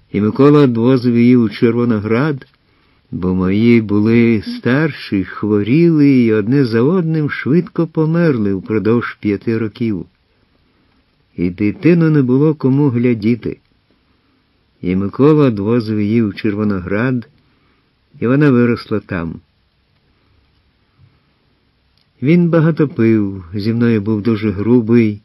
і Микола одвозив її у Червоноград, бо мої були старші, хворіли і одне за одним швидко померли впродовж 5 років. І дитину не було кому глядіти. І Микола одвозив її у Червоноград, і вона виросла там. Він багато пив, зі мною був дуже грубий,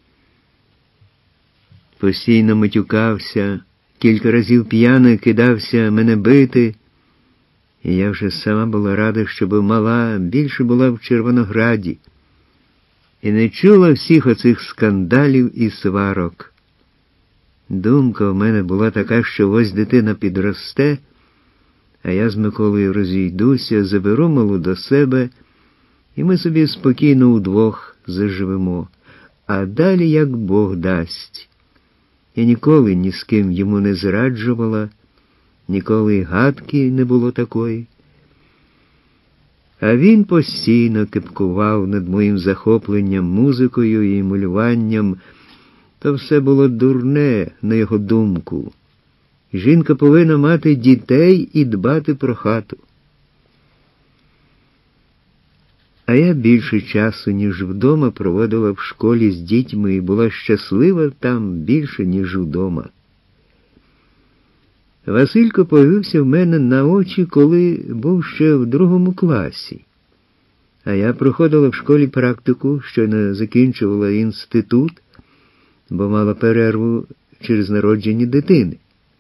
постійно матюкався, кілька разів п'яно кидався мене бити, і я вже сама була рада, щоб мала більше була в Червонограді і не чула всіх оцих скандалів і сварок. Думка в мене була така, що ось дитина підросте, а я з Миколою розійдуся, заберу малу до себе, і ми собі спокійно удвох заживемо. А далі, як Бог дасть. Я ніколи ні з ким йому не зраджувала, ніколи й гадки не було такої. А він постійно кипкував над моїм захопленням музикою і малюванням. То все було дурне, на його думку. Жінка повинна мати дітей і дбати про хату. А я більше часу, ніж вдома, проводила в школі з дітьми і була щаслива там більше, ніж вдома. Василько появився в мене на очі, коли був ще в 2 класі. А я проходила в школі практику, щойно закінчувала інститут, бо мала перерву через народження дитини.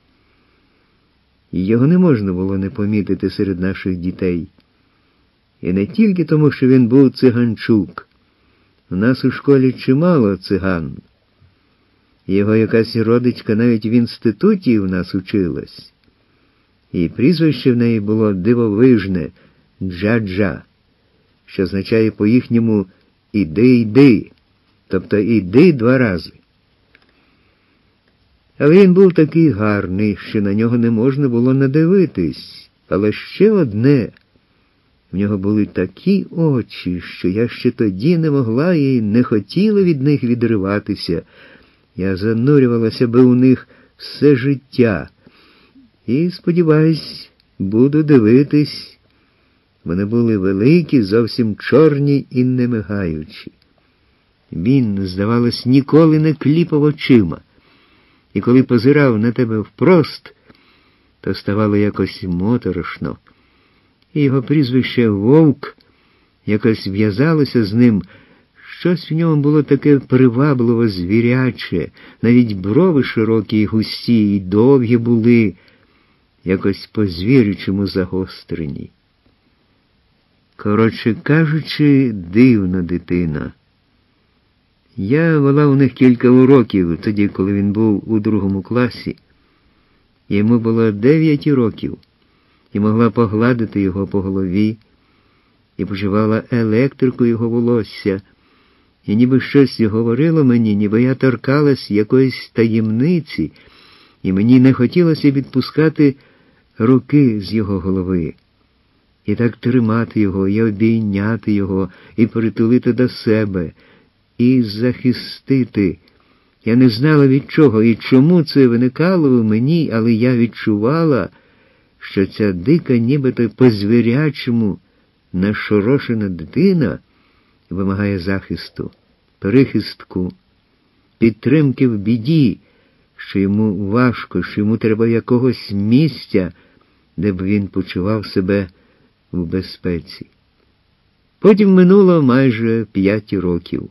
І його не можна було не помітити серед наших дітей. І не тільки тому, що він був циганчук. У нас у школі чимало циган. Його якась родичка навіть в інституті в нас училась. І прізвище в неї було дивовижне – Джа-Джа, що означає по-їхньому «іди, йди», тобто «іди 2 рази». Але він був такий гарний, що на нього не можна було надивитись. Але ще одне – в нього були такі очі, що я ще тоді не могла і не хотіла від них відриватися. Я занурювалася би у них все життя. І, сподіваюсь, буду дивитись. Вони були великі, зовсім чорні і не мигаючі. Він, здавалось, ніколи не кліпав очима. І коли позирав на тебе впрост, то ставало якось моторошно. І його прізвище Вовк якось в'язалося з ним. Щось в ньому було таке привабливо звіряче, навіть брови широкі й густі й довгі були, якось по-звірячому загострені. Коротше кажучи, дивна дитина. Я вела у них кілька уроків, тоді, коли він був у 2 класі. Йому було 9 років, і могла погладити його по голові, і почувала електрику його волосся, і ніби щось говорило мені, ніби я торкалась якоїсь таємниці, і мені не хотілося відпускати руки з його голови. І так тримати його, і обійняти його, і притулити до себе, і захистити. Я не знала від чого і чому це виникало в мені, але я відчувала, що ця дика, нібито по-звірячому нашорошена дитина вимагає захисту, прихистку, підтримки в біді, що йому важко, що йому треба якогось місця, де б він почував себе в безпеці. Потім минуло майже 5 років.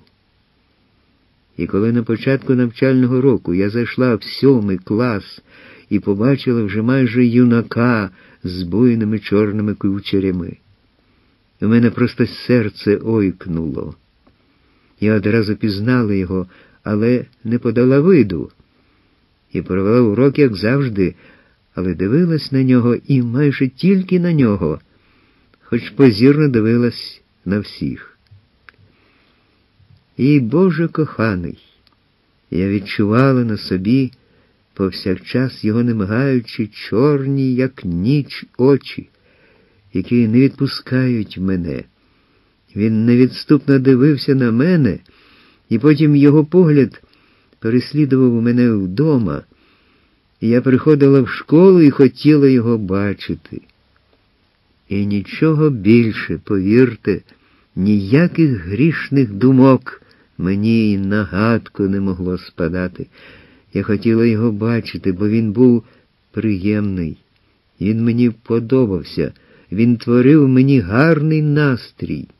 І коли на початку навчального року я зайшла в 7 клас і побачила вже майже юнака з буйними чорними кучерями, у мене просто серце ойкнуло. Я одразу пізнала його, але не подала виду. І провела урок, як завжди, але дивилась на нього і майже тільки на нього, хоч позірно дивилась на всіх. І, Боже коханий, я відчувала на собі повсякчас його немигаючі чорні, як ніч, очі, які не відпускають мене. Він невідступно дивився на мене, і потім його погляд переслідував мене вдома, Я приходила в школу і хотіла його бачити. І нічого більше, повірте, ніяких грішних думок мені й на гадку не могло спадати. Я хотіла його бачити, бо він був приємний. Він мені подобався, він творив мені гарний настрій.